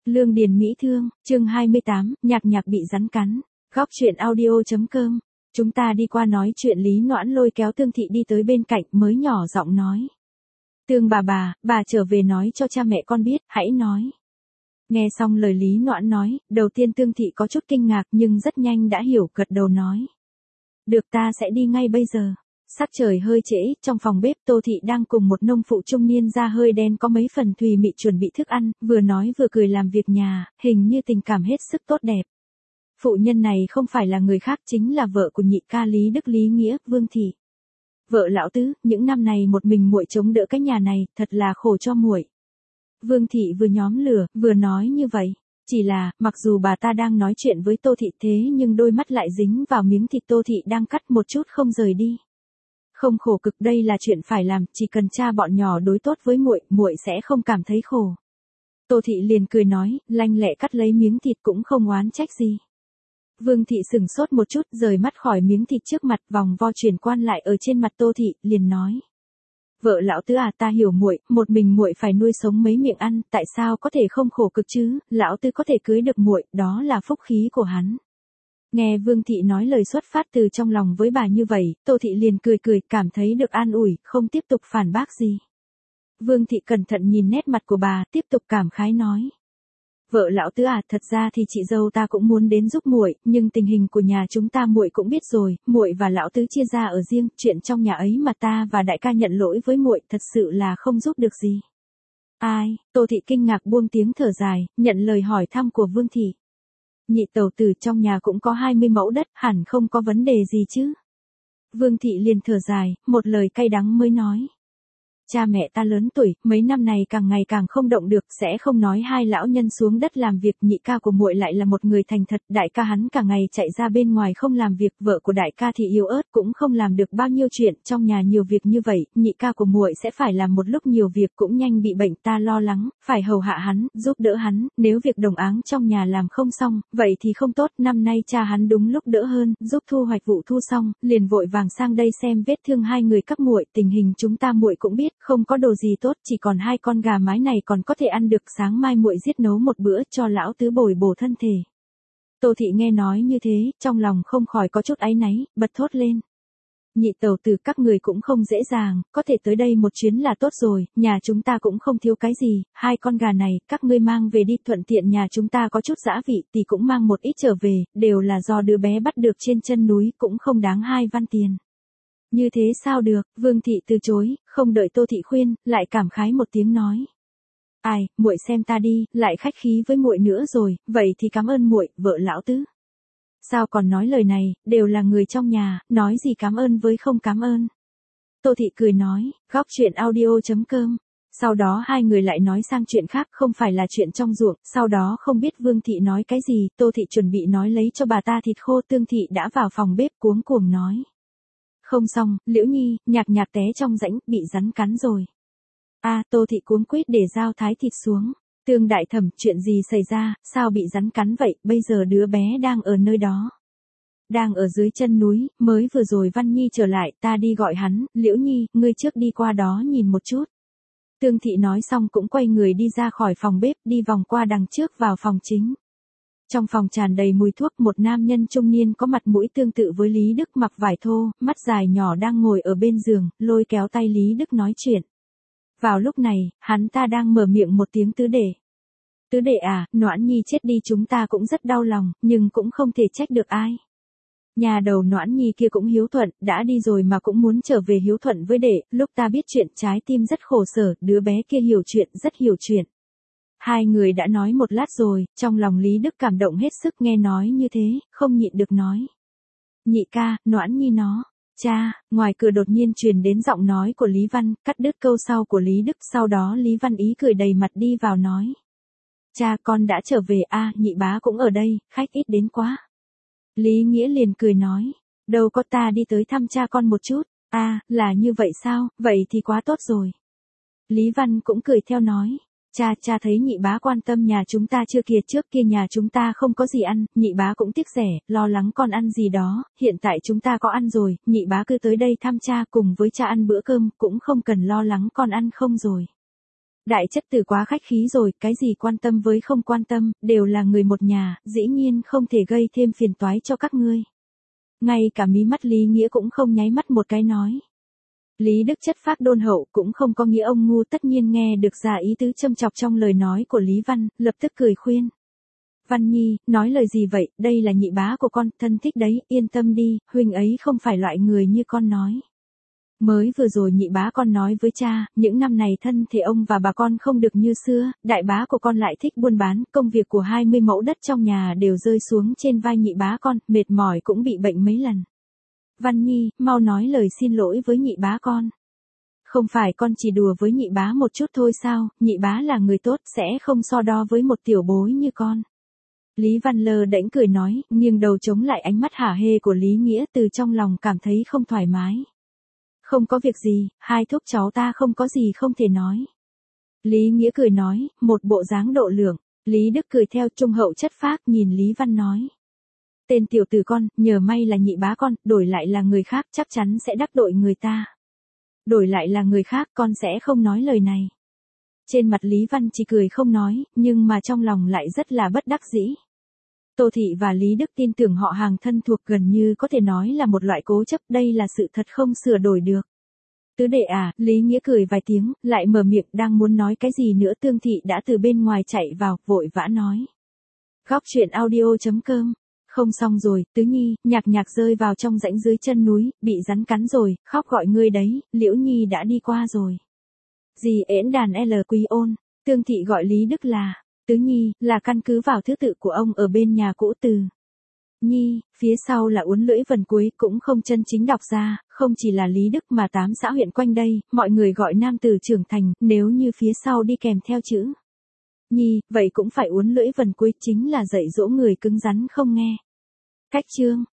Lương Điền Mỹ Thương, chương 28, nhạc nhạc bị rắn cắn. Góc truyện audio.com. Chúng ta đi qua nói chuyện Lý Noãn lôi kéo Tương Thị đi tới bên cạnh mới nhỏ giọng nói. Tương bà trở về nói cho cha mẹ con biết, hãy nói. Nghe xong lời Lý Noãn nói, đầu tiên Tương Thị có chút kinh ngạc nhưng rất nhanh đã hiểu, gật đầu nói. Được, ta sẽ đi ngay bây giờ. Sắc trời hơi trễ, trong phòng bếp Tô Thị đang cùng một nông phụ trung niên da hơi đen có mấy phần thùy mị chuẩn bị thức ăn, vừa nói vừa cười làm việc nhà, hình như tình cảm hết sức tốt đẹp. Phụ nhân này không phải là người khác, chính là vợ của nhị ca Lý Đức Lý Nghĩa, Vương Thị. Vợ lão tứ, những năm này một mình muội chống đỡ cái nhà này, thật là khổ cho muội. Vương Thị vừa nhóm lửa, vừa nói như vậy. Chỉ là, mặc dù bà ta đang nói chuyện với Tô Thị thế nhưng đôi mắt lại dính vào miếng thịt Tô Thị đang cắt một chút không rời đi. Không khổ cực, đây là chuyện phải làm, chỉ cần cha bọn nhỏ đối tốt với muội, muội sẽ không cảm thấy khổ. Tô Thị liền cười nói, lanh lẹ cắt lấy miếng thịt cũng không oán trách gì. Vương Thị sững sốt một chút, rời mắt khỏi miếng thịt trước mặt, vòng vo chuyển quan lại ở trên mặt Tô Thị, liền nói. Vợ lão tứ à, ta hiểu muội, một mình muội phải nuôi sống mấy miệng ăn, tại sao có thể không khổ cực chứ, lão tứ có thể cưới được muội, đó là phúc khí của hắn. Nghe Vương Thị nói lời xuất phát từ trong lòng với bà như vậy, Tô Thị liền cười, cảm thấy được an ủi, không tiếp tục phản bác gì. Vương Thị cẩn thận nhìn nét mặt của bà, tiếp tục cảm khái nói. Vợ lão tứ à, thật ra thì chị dâu ta cũng muốn đến giúp muội, nhưng tình hình của nhà chúng ta muội cũng biết rồi, muội và lão tứ chia ra ở riêng, chuyện trong nhà ấy mà ta và đại ca nhận lỗi với muội, thật sự là không giúp được gì. Ai? Tô Thị kinh ngạc buông tiếng thở dài, nhận lời hỏi thăm của Vương Thị. Nhị tẩu tử, trong nhà cũng có 20 mẫu đất, hẳn không có vấn đề gì chứ. Vương Thị liền thở dài, một lời cay đắng mới nói. Cha mẹ ta lớn tuổi, mấy năm này càng ngày càng không động được, sẽ không nói hai lão nhân xuống đất làm việc, nhị ca của muội lại là một người thành thật, đại ca hắn cả ngày chạy ra bên ngoài không làm việc, vợ của đại ca thì yếu ớt cũng không làm được bao nhiêu chuyện, trong nhà nhiều việc như vậy, nhị ca của muội sẽ phải làm một lúc nhiều việc, cũng nhanh bị bệnh, ta lo lắng, phải hầu hạ hắn, giúp đỡ hắn, nếu việc đồng áng trong nhà làm không xong, vậy thì không tốt, năm nay cha hắn đúng lúc đỡ hơn, giúp thu hoạch vụ thu xong, liền vội vàng sang đây xem vết thương hai người các muội, tình hình chúng ta muội cũng biết. Không có đồ gì tốt, chỉ còn 2 con gà mái này còn có thể ăn được, sáng mai muội giết nấu một bữa cho lão tứ bồi bổ thân thể. Tô Thị nghe nói như thế, trong lòng không khỏi có chút áy náy, bật thốt lên. Nhị tẩu tử, các người cũng không dễ dàng, có thể tới đây một chuyến là tốt rồi, nhà chúng ta cũng không thiếu cái gì, 2 con gà này, các ngươi mang về đi, thuận tiện nhà chúng ta có chút dã vị thì cũng mang một ít trở về, đều là do đứa bé bắt được trên chân núi, cũng không đáng 2 văn tiền. Như thế sao được, Vương Thị từ chối, không đợi Tô Thị khuyên, lại cảm khái một tiếng nói. Ai, muội xem ta đi, lại khách khí với muội nữa rồi, vậy thì cảm ơn muội, vợ lão tứ. Sao còn nói lời này, đều là người trong nhà, nói gì cảm ơn với không cảm ơn. Tô Thị cười nói, góc truyện audio.com. Sau đó hai người lại nói sang chuyện khác, không phải là chuyện trong ruộng, sau đó không biết Vương Thị nói cái gì, Tô Thị chuẩn bị nói lấy cho bà ta thịt khô, Tương Thị đã vào phòng bếp cuống cuồng nói. Không xong, Liễu Nhi, nhạc nhạc té trong rãnh, bị rắn cắn rồi. Tô Thị cuống quýt để dao thái thịt xuống. Tương đại thẩm, chuyện gì xảy ra, sao bị rắn cắn vậy, bây giờ đứa bé đang ở nơi đó. Đang ở dưới chân núi, mới vừa rồi Văn Nhi trở lại, ta đi gọi hắn, Liễu Nhi, ngươi trước đi qua đó nhìn một chút. Tương Thị nói xong cũng quay người đi ra khỏi phòng bếp, đi vòng qua đằng trước vào phòng chính. Trong phòng tràn đầy mùi thuốc, một nam nhân trung niên có mặt mũi tương tự với Lý Đức, mặc vải thô, mắt dài nhỏ đang ngồi ở bên giường, lôi kéo tay Lý Đức nói chuyện. Vào lúc này, hắn ta đang mở miệng một tiếng tứ đệ. Tứ đệ à, Noãn Nhi chết đi chúng ta cũng rất đau lòng, nhưng cũng không thể trách được ai. Nhà đầu Noãn Nhi kia cũng hiếu thuận, đã đi rồi mà cũng muốn trở về hiếu thuận với đệ, lúc ta biết chuyện trái tim rất khổ sở, đứa bé kia hiểu chuyện, rất hiểu chuyện. Hai người đã nói một lát rồi, trong lòng Lý Đức cảm động hết sức, nghe nói như thế, không nhịn được nói. Nhị ca, Noãn Nhi nó. Cha, ngoài cửa đột nhiên truyền đến giọng nói của Lý Văn, cắt đứt câu sau của Lý Đức, sau đó Lý Văn ý cười đầy mặt đi vào nói. Cha, con đã trở về, nhị bá cũng ở đây, khách ít đến quá. Lý Nghĩa liền cười nói, đâu có, ta đi tới thăm cha con một chút. Là như vậy sao, vậy thì quá tốt rồi. Lý Văn cũng cười theo nói. Cha thấy nhị bá quan tâm nhà chúng ta chưa kìa, trước kia nhà chúng ta không có gì ăn, nhị bá cũng tiếc rẻ, lo lắng con ăn gì đó, hiện tại chúng ta có ăn rồi, nhị bá cứ tới đây thăm cha cùng với cha ăn bữa cơm, cũng không cần lo lắng con ăn không rồi. Đại chất tử quá khách khí rồi, cái gì quan tâm với không quan tâm, đều là người một nhà, dĩ nhiên không thể gây thêm phiền toái cho các ngươi. Ngay cả mí mắt Lý Nghĩa cũng không nháy mắt một cái nói. Lý Đức chất phác đôn hậu cũng không có nghĩa ông ngu, tất nhiên nghe được ra ý tứ châm chọc trong lời nói của Lý Văn, lập tức cười khuyên. Văn Nhi, nói lời gì vậy, đây là nhị bá của con, thân thích đấy, yên tâm đi, huynh ấy không phải loại người như con nói. Mới vừa rồi nhị bá con nói với cha, những năm này thân thể ông và bà con không được như xưa, đại bá của con lại thích buôn bán, công việc của 20 mẫu đất trong nhà đều rơi xuống trên vai nhị bá con, mệt mỏi cũng bị bệnh mấy lần. Văn Nhi, mau nói lời xin lỗi với nhị bá con. Không phải con chỉ đùa với nhị bá một chút thôi sao, nhị bá là người tốt, sẽ không so đo với một tiểu bối như con. Lý Văn lơ đễnh cười nói, nghiêng đầu chống lại ánh mắt hả hê của Lý Nghĩa, từ trong lòng cảm thấy không thoải mái. Không có việc gì, hai thúc cháu ta không có gì không thể nói. Lý Nghĩa cười nói, một bộ dáng độ lượng. Lý Đức cười theo, trung hậu chất phác, nhìn Lý Văn nói. Tên tiểu tử con, nhờ may là nhị bá con, đổi lại là người khác chắc chắn sẽ đắc tội người ta. Đổi lại là người khác con sẽ không nói lời này. Trên mặt Lý Văn chỉ cười không nói, nhưng mà trong lòng lại rất là bất đắc dĩ. Tô Thị và Lý Đức tin tưởng họ hàng thân thuộc, gần như có thể nói là một loại cố chấp, đây là sự thật không sửa đổi được. Tứ đệ à, Lý Nghĩa cười vài tiếng, lại mở miệng, đang muốn nói cái gì nữa Tương Thị đã từ bên ngoài chạy vào, vội vã nói. Góc truyện audio.com. Không xong rồi, Tứ Nhi, nhạc rơi vào trong rãnh dưới chân núi, bị rắn cắn rồi, khóc gọi ngươi đấy, Liễu Nhi đã đi qua rồi. Dì ễn đàn L Quý Ôn, Tương Thị gọi Lý Đức là, Tứ Nhi, là căn cứ vào thứ tự của ông ở bên nhà cũ Từ Nhi, phía sau là uốn lưỡi vần cuối, cũng không chân chính đọc ra, không chỉ là Lý Đức mà 8 xã huyện quanh đây, mọi người gọi nam tử trưởng thành, nếu như phía sau đi kèm theo chữ Nhi, vậy cũng phải uốn lưỡi vần cuối, chính là dạy dỗ người cứng rắn không nghe. Cách chương